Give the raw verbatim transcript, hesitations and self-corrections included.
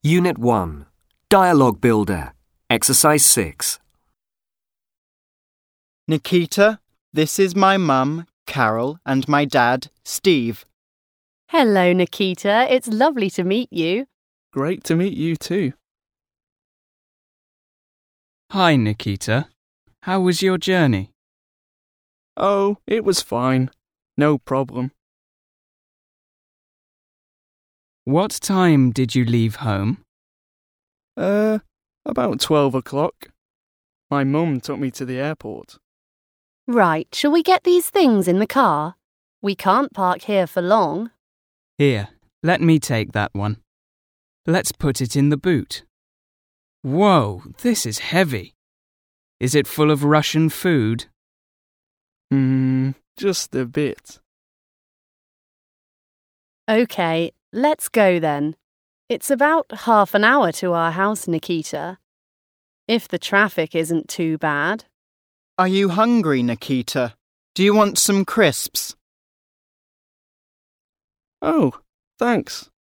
Unit one. Dialogue Builder. Exercise six. Nikita, this is my mum, Carol, and my dad, Steve. Hello, Nikita. It's lovely to meet you. Great to meet you too. Hi, Nikita. How was your journey? Oh, it was fine. No problem. What time did you leave home? Uh, about twelve o'clock. My mum took me to the airport. Right, shall we get these things in the car? We can't park here for long. Here, let me take that one. Let's put it in the boot. Whoa, this is heavy. Is it full of Russian food? Hmm, just a bit. OK, let's go then. It's about half an hour to our house, Nikita. If the traffic isn't too bad. Are you hungry, Nikita? Do you want some crisps? Oh, thanks.